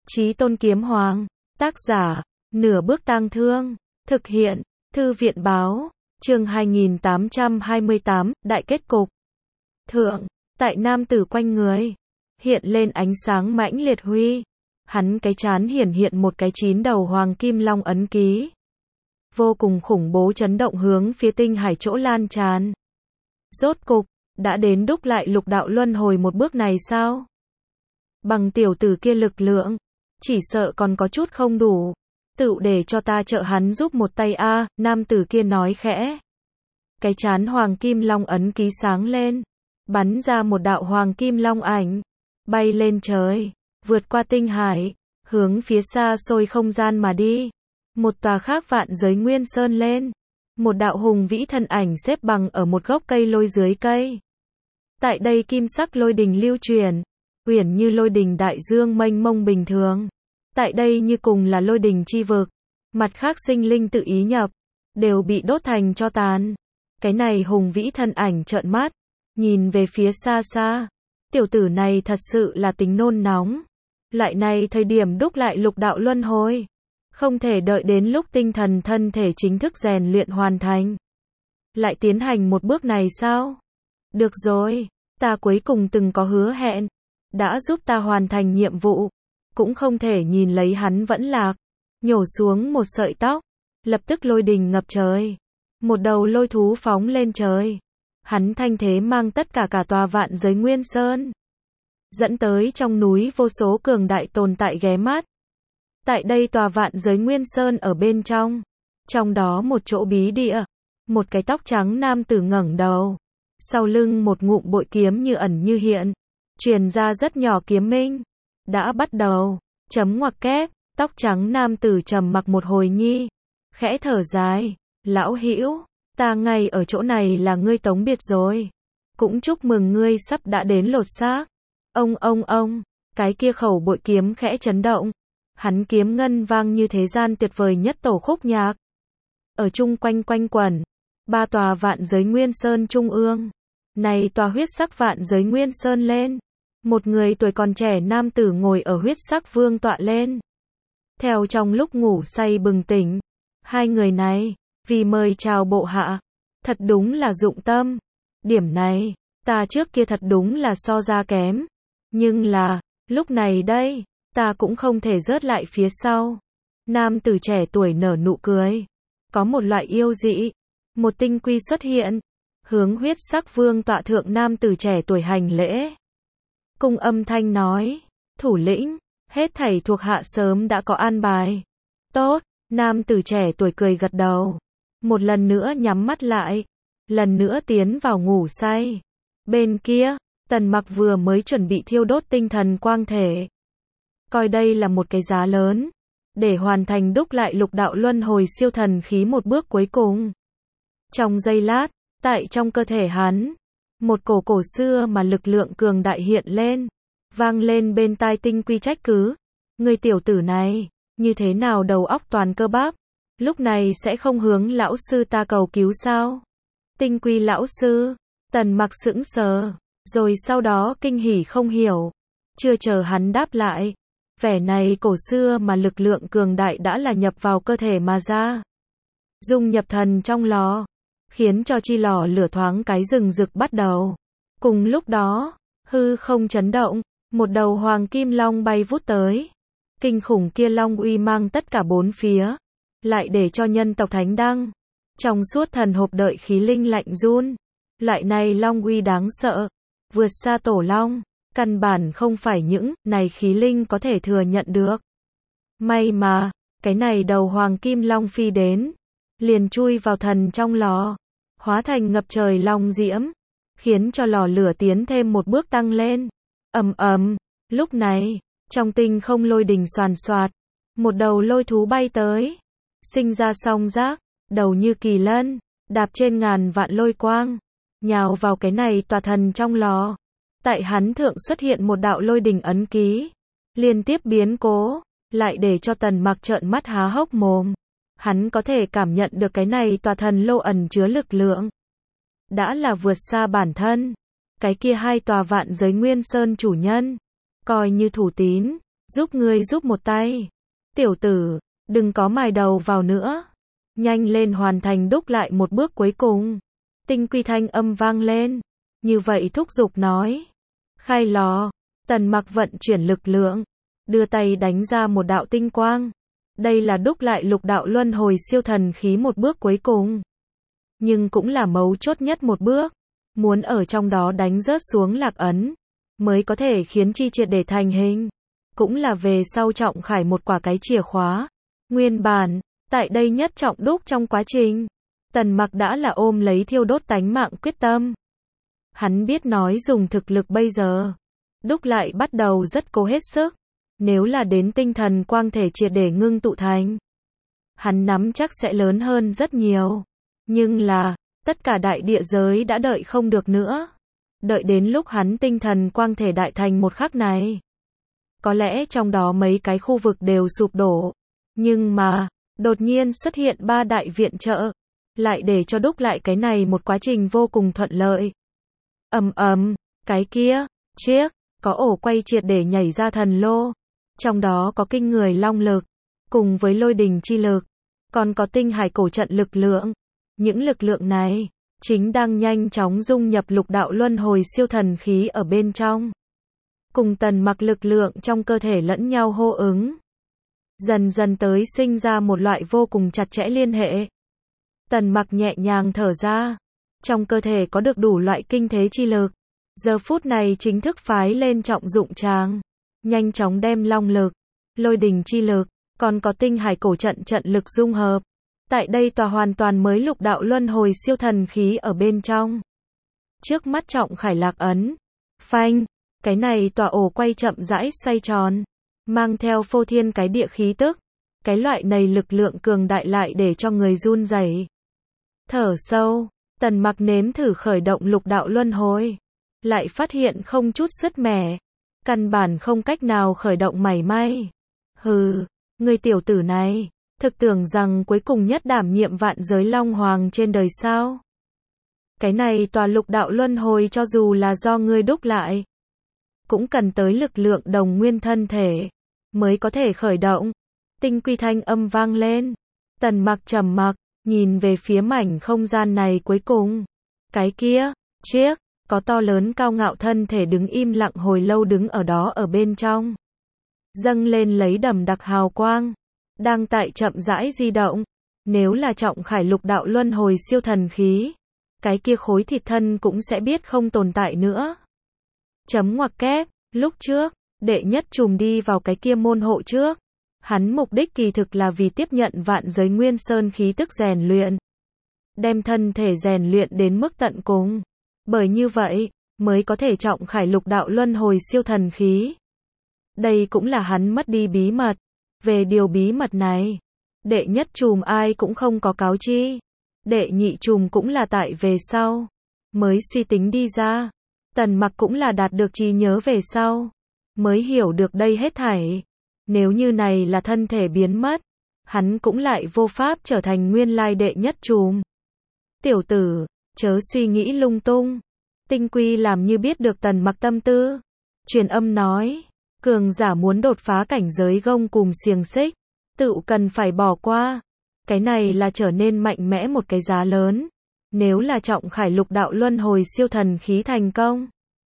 Chí Tôn Kiếm Hoàng. Tác giả, Nửa Bước Tang Thương. Thực hiện, Thư viện Báo. Chương 2828, Đại kết cục. Thượng, tại nam tử quanh người, hiện lên ánh sáng mãnh liệt huy. Hắn cái trán hiển hiện một cái 9 đầu hoàng kim long ấn ký. Vô cùng khủng bố chấn động hướng phía tinh hải chỗ lan tràn. Rốt cục, đã đến đúc lại lục đạo luân hồi một bước này sao? Bằng tiểu tử kia lực lượng, chỉ sợ còn có chút không đủ. Tự để cho ta trợ hắn giúp một tay a, nam tử kia nói khẽ. Cái trán hoàng kim long ấn ký sáng lên, bắn ra một đạo hoàng kim long ảnh, bay lên trời, vượt qua tinh hải, hướng phía xa xôi không gian mà đi. Một tòa khác vạn giới nguyên sơn lên, một đạo hùng vĩ thân ảnh xếp bằng ở một gốc cây lôi dưới cây. Tại đây kim sắc lôi đình lưu truyền, uyển như lôi đình đại dương mênh mông bình thường. Tại đây như cùng là lôi đình chi vực, mặt khác sinh linh tự ý nhập, đều bị đốt thành tro tàn. Cái này hùng vĩ thân ảnh trợn mắt, nhìn về phía xa xa. Tiểu tử này thật sự là tính nôn nóng. Lại này thời điểm đúc lại lục đạo luân hồi, không thể đợi đến lúc tinh thần thân thể chính thức rèn luyện hoàn thành, lại tiến hành một bước này sao? Được rồi, ta cuối cùng từng có hứa hẹn, đã giúp ta hoàn thành nhiệm vụ, cũng không thể nhìn lấy hắn vẫn lạc. Nhổ xuống một sợi tóc, lập tức lôi đình ngập trời, một đầu lôi thú phóng lên trời. Hắn thanh thế mang tất cả tòa vạn giới nguyên sơn, dẫn tới trong núi vô số cường đại tồn tại ghé mắt. Tại đây tòa vạn giới nguyên sơn ở bên trong đó một chỗ bí địa, một cái tóc trắng nam tử ngẩng đầu, sau lưng một ngụm bội kiếm như ẩn như hiện, truyền ra rất nhỏ kiếm minh. Đã bắt đầu, chấm ngoặc kép, tóc trắng nam tử trầm mặc một hồi nhi, khẽ thở dài, lão hữu, ta ngay ở chỗ này là ngươi tống biệt rồi, cũng chúc mừng ngươi sắp đã đến lột xác. Ông, cái kia khẩu bội kiếm khẽ chấn động, hắn kiếm ngân vang như thế gian tuyệt vời nhất tổ khúc nhạc. Ở chung quanh quanh quẩn, ba tòa vạn giới nguyên sơn trung ương, này tòa huyết sắc vạn giới nguyên sơn lên, một người tuổi còn trẻ nam tử ngồi ở huyết sắc vương tọa lên. Theo trong lúc ngủ say bừng tỉnh, hai người này, vì mời chào bộ hạ, thật đúng là dụng tâm. Điểm này, ta trước kia thật đúng là so ra kém. Nhưng là, lúc này đây, ta cũng không thể rớt lại phía sau. Nam tử trẻ tuổi nở nụ cười. Có một loại yêu dị, một tinh quy xuất hiện, hướng huyết sắc vương tọa thượng nam tử trẻ tuổi hành lễ. Cung âm thanh nói, thủ lĩnh, hết thảy thuộc hạ sớm đã có an bài. Tốt, nam tử trẻ tuổi cười gật đầu. Một lần nữa nhắm mắt lại, lần nữa tiến vào ngủ say. Bên kia, Tần Mặc vừa mới chuẩn bị thiêu đốt tinh thần quang thể. Coi đây là một cái giá lớn, để hoàn thành đúc lại lục đạo luân hồi siêu thần khí một bước cuối cùng. Trong giây lát, tại trong cơ thể hắn, một cổ xưa mà lực lượng cường đại hiện lên, vang lên bên tai tinh quy trách cứ. Người tiểu tử này, như thế nào đầu óc toàn cơ bắp, lúc này sẽ không hướng lão sư ta cầu cứu sao? Tinh quy lão sư, Tần Mặc sững sờ, rồi sau đó kinh hỉ không hiểu. Chưa chờ hắn đáp lại, vẻ này cổ xưa mà lực lượng cường đại đã là nhập vào cơ thể mà ra, dung nhập thần trong lò, khiến cho chi lò lửa thoáng cái rừng rực bắt đầu. Cùng lúc đó, hư không chấn động, một đầu hoàng kim long bay vút tới. Kinh khủng kia long uy mang tất cả bốn phía, lại để cho nhân tộc Thánh Đăng trong suốt thần hộp đợi khí linh lạnh run. Loại này long uy đáng sợ, vượt xa tổ long, căn bản không phải những này khí linh có thể thừa nhận được. May mà, cái này đầu hoàng kim long phi đến, liền chui vào thần trong lò, hóa thành ngập trời long diễm, khiến cho lò lửa tiến thêm một bước tăng lên. Ầm, lúc này, trong tinh không lôi đình xoàn xoạt, một đầu lôi thú bay tới, sinh ra song giác, đầu như kỳ lân, đạp trên ngàn vạn lôi quang, nhào vào cái này tòa thần trong lò. Tại hắn thượng xuất hiện một đạo lôi đình ấn ký, liên tiếp biến cố, lại để cho Tần Mặc trợn mắt há hốc mồm. Hắn có thể cảm nhận được cái này tòa thần lô ẩn chứa lực lượng, đã là vượt xa bản thân. Cái kia hai tòa vạn giới nguyên sơn chủ nhân, coi như thủ tín, giúp ngươi giúp một tay. Tiểu tử, đừng có mài đầu vào nữa. Nhanh lên hoàn thành đúc lại một bước cuối cùng. Tinh quy thanh âm vang lên. Như vậy thúc giục nói. Khai lò. Tần Mặc vận chuyển lực lượng. Đưa tay đánh ra một đạo tinh quang. Đây là đúc lại lục đạo luân hồi siêu thần khí một bước cuối cùng. Nhưng cũng là mấu chốt nhất một bước. Muốn ở trong đó đánh rớt xuống lạc ấn. Mới có thể khiến chi triệt để thành hình. Cũng là về sau Trọng Khải một quả cái chìa khóa. Nguyên bản, tại đây nhất trọng đúc trong quá trình. Tần Mặc đã là ôm lấy thiêu đốt tánh mạng quyết tâm. Hắn biết nói dùng thực lực bây giờ. Đúc lại bắt đầu rất cố hết sức. Nếu là đến tinh thần quang thể triệt để ngưng tụ thành. Hắn nắm chắc sẽ lớn hơn rất nhiều. Nhưng là, tất cả đại địa giới đã đợi không được nữa. Đợi đến lúc hắn tinh thần quang thể đại thành một khắc này. Có lẽ trong đó mấy cái khu vực đều sụp đổ. Nhưng mà, đột nhiên xuất hiện 3 đại viện trợ. Lại để cho đúc lại cái này một quá trình vô cùng thuận lợi. Cái kia, chiếc, có ổ quay triệt để nhảy ra thần lô. Trong đó có kinh người long lực, cùng với lôi đình chi lực, còn có tinh hải cổ trận lực lượng. Những lực lượng này, chính đang nhanh chóng dung nhập lục đạo luân hồi siêu thần khí ở bên trong. Cùng Tần Mặc lực lượng trong cơ thể lẫn nhau hô ứng. Dần dần tới sinh ra một loại vô cùng chặt chẽ liên hệ. Tần Mặc nhẹ nhàng thở ra. Trong cơ thể có được đủ loại kinh thế chi lực. Giờ phút này chính thức phái lên trọng dụng tràng. Nhanh chóng đem long lực, lôi đình chi lực, còn có tinh hải cổ trận trận lực dung hợp. Tại đây tòa hoàn toàn mới lục đạo luân hồi siêu thần khí ở bên trong. Trước mắt Trọng Khải lạc ấn. Phanh, cái này tòa ổ quay chậm rãi xoay tròn. Mang theo phô thiên cái địa khí tức. Cái loại này lực lượng cường đại lại để cho người run rẩy. Thở sâu, Tần Mặc nếm thử khởi động lục đạo luân hồi. Lại phát hiện không chút sứt mẻ. Căn bản không cách nào khởi động mảy may. Hừ, người tiểu tử này, thực tưởng rằng cuối cùng nhất đảm nhiệm vạn giới long hoàng trên đời sao? Cái này tòa lục đạo luân hồi cho dù là do ngươi đúc lại, cũng cần tới lực lượng đồng nguyên thân thể, mới có thể khởi động. Tinh quy thanh âm vang lên. Tần Mặc trầm mặc, nhìn về phía mảnh không gian này cuối cùng. Cái kia, chiếc, có to lớn cao ngạo thân thể đứng im lặng hồi lâu đứng ở đó ở bên trong. Dâng lên lấy đầm đặc hào quang. Đang tại chậm rãi di động. Nếu là Trọng Khải lục đạo luân hồi siêu thần khí. Cái kia khối thịt thân cũng sẽ biết không tồn tại nữa. Chấm ngoặc kép, lúc trước, đệ nhất trùm đi vào cái kia môn hộ trước. Hắn mục đích kỳ thực là vì tiếp nhận vạn giới nguyên sơn khí tức rèn luyện. Đem thân thể rèn luyện đến mức tận cùng. Bởi như vậy, mới có thể Trọng Khải lục đạo luân hồi siêu thần khí. Đây cũng là hắn mất đi bí mật. Về điều bí mật này, đệ nhất trùm ai cũng không có cáo chi. Đệ nhị trùm cũng là tại về sau. Mới suy tính đi ra. Tần Mặc cũng là đạt được trí nhớ về sau. Mới hiểu được đây hết thảy. Nếu như này là thân thể biến mất, hắn cũng lại vô pháp trở thành nguyên lai đệ nhất trùm. Tiểu tử, chớ suy nghĩ lung tung. Tinh quy làm như biết được Tần Mặc tâm tư. Truyền âm nói, cường giả muốn đột phá cảnh giới gông cùm xiềng xích, tự cần phải bỏ qua. Cái này là trở nên mạnh mẽ một cái giá lớn. Nếu là Trọng Khải lục đạo luân hồi siêu thần khí thành công,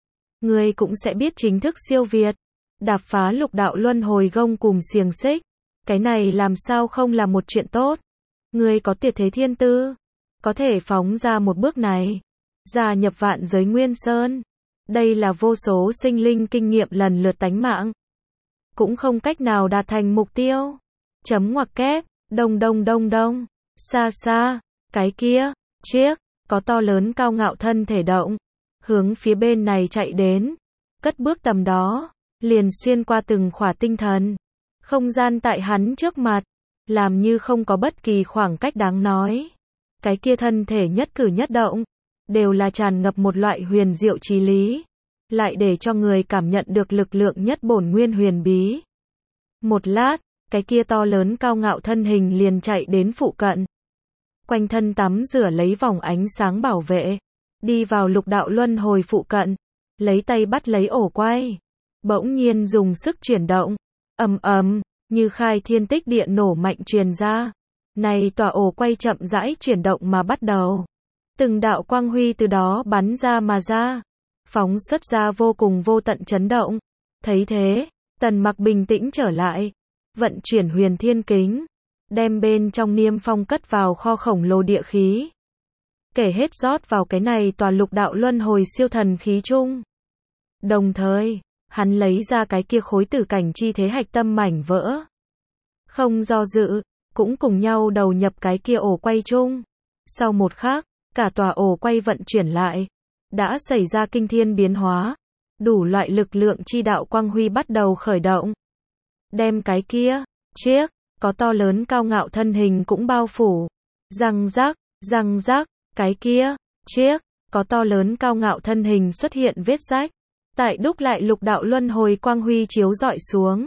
ngươi cũng sẽ biết chính thức siêu việt. Đạp phá lục đạo luân hồi gông cùm xiềng xích. Cái này làm sao không là một chuyện tốt. Ngươi có tuyệt thế thiên tư, có thể phóng ra một bước này, gia nhập vạn giới nguyên sơn. Đây là vô số sinh linh kinh nghiệm lần lượt tánh mạng, cũng không cách nào đạt thành mục tiêu. Chấm ngoặc kép, đông đông đông đông, xa xa, cái kia, chiếc, có to lớn cao ngạo thân thể động, hướng phía bên này chạy đến, cất bước tầm đó, liền xuyên qua từng khỏa tinh thần. Không gian tại hắn trước mặt, làm như không có bất kỳ khoảng cách đáng nói. Cái kia thân thể nhất cử nhất động, đều là tràn ngập một loại huyền diệu trí lý. Lại để cho người cảm nhận được lực lượng nhất bổn nguyên huyền bí. Một lát, cái kia to lớn cao ngạo thân hình liền chạy đến phụ cận. Quanh thân tắm rửa lấy vòng ánh sáng bảo vệ. Đi vào lục đạo luân hồi phụ cận. Lấy tay bắt lấy ổ quay. Bỗng nhiên dùng sức chuyển động. ầm ầm, như khai thiên tích địa nổ mạnh truyền ra. Này tòa ổ quay chậm rãi chuyển động mà bắt đầu. Từng đạo quang huy từ đó bắn ra mà ra, phóng xuất ra vô cùng vô tận chấn động. Thấy thế, Tần Mặc bình tĩnh trở lại, vận chuyển Huyền Thiên Kính, đem bên trong Niêm Phong cất vào kho khổng lồ địa khí. Kể hết rót vào cái này tòa lục đạo luân hồi siêu thần khí chung. Đồng thời, hắn lấy ra cái kia khối tử cảnh chi thế hạch tâm mảnh vỡ. Không do dự, cũng cùng nhau đầu nhập cái kia ổ quay chung. Sau một khắc, cả tòa ổ quay vận chuyển lại, đã xảy ra kinh thiên biến hóa. Đủ loại lực lượng chi đạo quang huy bắt đầu khởi động. Đem cái kia, chiếc, có to lớn cao ngạo thân hình cũng bao phủ. Răng rắc, cái kia, chiếc, có to lớn cao ngạo thân hình xuất hiện vết rách. Tại đúc lại lục đạo luân hồi quang huy chiếu rọi xuống.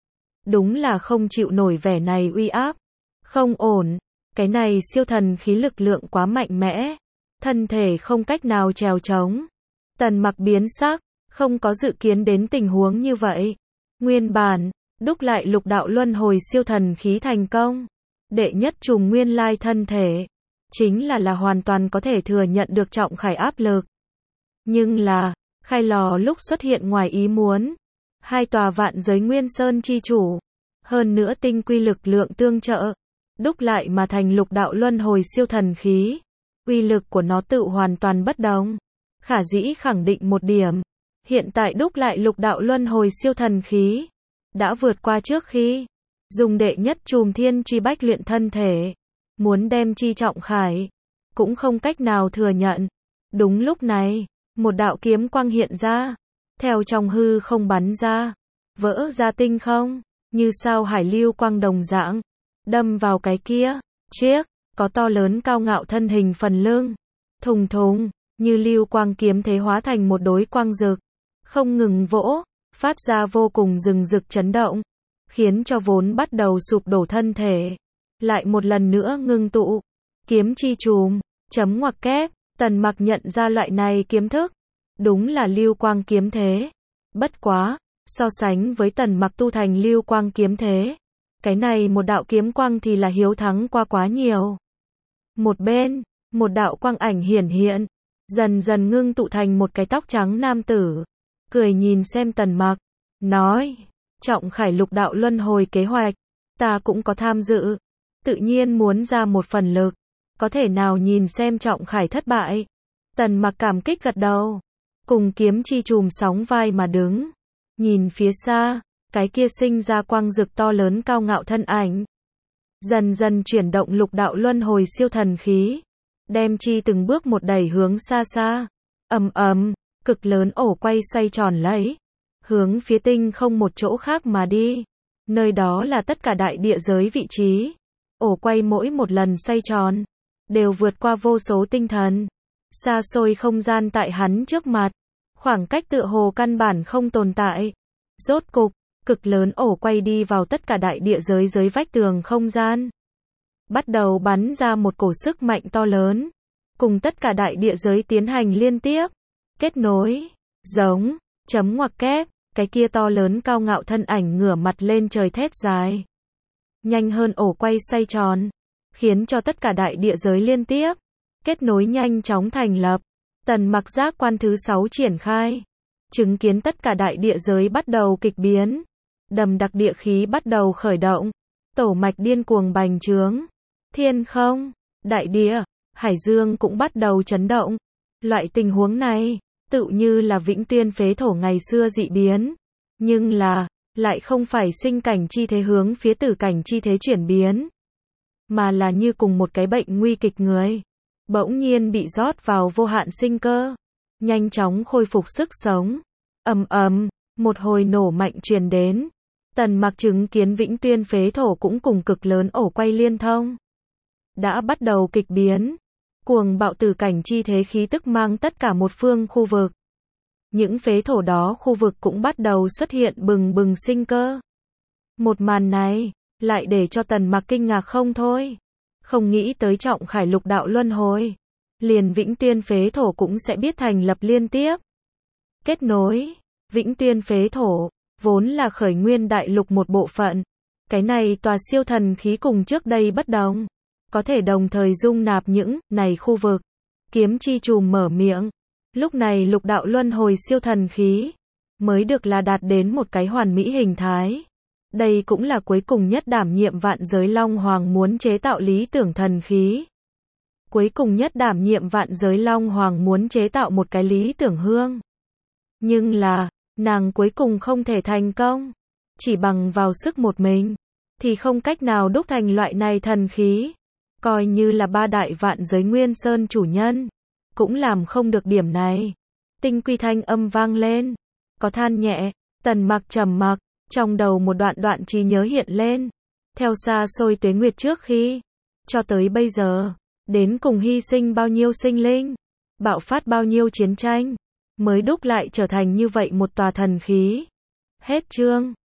Đúng là không chịu nổi vẻ này uy áp. Không ổn, cái này siêu thần khí lực lượng quá mạnh mẽ. Thân thể không cách nào trèo trống. Tần Mặc biến sắc, không có dự kiến đến tình huống như vậy. Nguyên bản, đúc lại lục đạo luân hồi siêu thần khí thành công. Đệ nhất trùng nguyên lai thân thể. Chính là hoàn toàn có thể thừa nhận được trọng khải áp lực. Nhưng là, khai lò lúc xuất hiện ngoài ý muốn. Hai tòa vạn giới nguyên sơn chi chủ. Hơn nữa tinh quy lực lượng tương trợ. Đúc lại mà thành lục đạo luân hồi siêu thần khí. Uy lực của nó tự hoàn toàn bất đồng. Khả dĩ khẳng định một điểm. Hiện tại đúc lại lục đạo luân hồi siêu thần khí. Đã vượt qua trước khi. Dùng đệ nhất chùm thiên truy bách luyện thân thể. Muốn đem chi trọng khải. Cũng không cách nào thừa nhận. Đúng lúc này. Một đạo kiếm quang hiện ra. Theo trong hư không bắn ra. Vỡ ra tinh không. Như sao hải lưu quang đồng dạng. Đâm vào cái kia. Chiếc. Có to lớn cao ngạo thân hình phần lưng. Thùng thùng. Như lưu quang kiếm thế hóa thành một đối quang rực. Không ngừng vỗ. Phát ra vô cùng rừng rực chấn động. Khiến cho vốn bắt đầu sụp đổ thân thể. Lại một lần nữa ngưng tụ. Kiếm chi chùm. Chấm ngoặc kép. Tần Mặc nhận ra loại này kiếm thức. Đúng là lưu quang kiếm thế. Bất quá. So sánh với Tần Mặc tu thành lưu quang kiếm thế. Cái này một đạo kiếm quang thì là hiếu thắng qua quá nhiều. Một bên. Một đạo quang ảnh hiển hiện. Dần dần ngưng tụ thành một cái tóc trắng nam tử. Cười nhìn xem Tần Mặc. Nói. Trọng khải lục đạo luân hồi kế hoạch. Ta cũng có tham dự. Tự nhiên muốn ra một phần lực. Có thể nào nhìn xem trọng khải thất bại. Tần Mặc cảm kích gật đầu. Cùng kiếm chi chùm sóng vai mà đứng. Nhìn phía xa. Cái kia sinh ra quang rực to lớn cao ngạo thân ảnh. Dần dần chuyển động lục đạo luân hồi siêu thần khí. Đem chi từng bước một đẩy hướng xa xa. Ầm ầm, cực lớn ổ quay xoay tròn lấy. Hướng phía tinh không một chỗ khác mà đi. Nơi đó là tất cả đại địa giới vị trí. Ổ quay mỗi một lần xoay tròn. Đều vượt qua vô số tinh thần. Xa xôi không gian tại hắn trước mặt. Khoảng cách tựa hồ căn bản không tồn tại. Rốt cục, cực lớn ổ quay đi vào tất cả đại địa giới dưới vách tường không gian. Bắt đầu bắn ra một cổ sức mạnh to lớn. Cùng tất cả đại địa giới tiến hành liên tiếp. Kết nối. Giống. Chấm ngoặc kép. Cái kia to lớn cao ngạo thân ảnh ngửa mặt lên trời thét dài. Nhanh hơn ổ quay xoay tròn. Khiến cho tất cả đại địa giới liên tiếp. Kết nối nhanh chóng thành lập. Tần Mặc giác quan thứ 6 triển khai. Chứng kiến tất cả đại địa giới bắt đầu kịch biến. Đầm đặc địa khí bắt đầu khởi động. Tổ mạch điên cuồng bành trướng. Thiên không, đại địa, hải dương cũng bắt đầu chấn động. Loại tình huống này, tự như là Vĩnh Tuyên phế thổ ngày xưa dị biến. Nhưng là, lại không phải sinh cảnh chi thế hướng phía tử cảnh chi thế chuyển biến. Mà là như cùng một cái bệnh nguy kịch người. Bỗng nhiên bị rót vào vô hạn sinh cơ. Nhanh chóng khôi phục sức sống. Ầm ầm, một hồi nổ mạnh truyền đến. Tần Mặc chứng kiến Vĩnh Tuyên phế thổ cũng cùng cực lớn ổ quay liên thông. Đã bắt đầu kịch biến. Cuồng bạo tử cảnh chi thế khí tức mang tất cả một phương khu vực. Những phế thổ đó khu vực cũng bắt đầu xuất hiện bừng bừng sinh cơ. Một màn này, lại để cho Tần Mặc kinh ngạc không thôi. Không nghĩ tới trọng khải lục đạo luân hồi. Liền Vĩnh Tuyên phế thổ cũng sẽ biết thành lập liên tiếp. Kết nối. Vĩnh Tuyên phế thổ. vốn là khởi nguyên đại lục một bộ phận. Cái này tòa siêu thần khí cùng trước đây bất đồng, có thể đồng thời dung nạp những này khu vực. Kiếm chi trùm mở miệng. Lúc này lục đạo luân hồi siêu thần khí mới được là đạt đến một cái hoàn mỹ hình thái. Đây cũng là cuối cùng nhất đảm nhiệm vạn giới Long Hoàng muốn chế tạo lý tưởng thần khí. Cuối cùng nhất đảm nhiệm vạn giới Long Hoàng muốn chế tạo một cái lý tưởng hương. Nhưng là, nàng cuối cùng không thể thành công. Chỉ bằng vào sức một mình, thì không cách nào đúc thành loại này thần khí. Coi như là ba đại vạn giới Nguyên Sơn chủ nhân, cũng làm không được điểm này. Tinh quy thanh âm vang lên. Có than nhẹ, Tần Mặc trầm mặc, trong đầu một đoạn trí nhớ hiện lên. Theo xa xôi tuế nguyệt trước khi, cho tới bây giờ, đến cùng hy sinh bao nhiêu sinh linh, bạo phát bao nhiêu chiến tranh, mới đúc lại trở thành như vậy một tòa thần khí. Hết chương.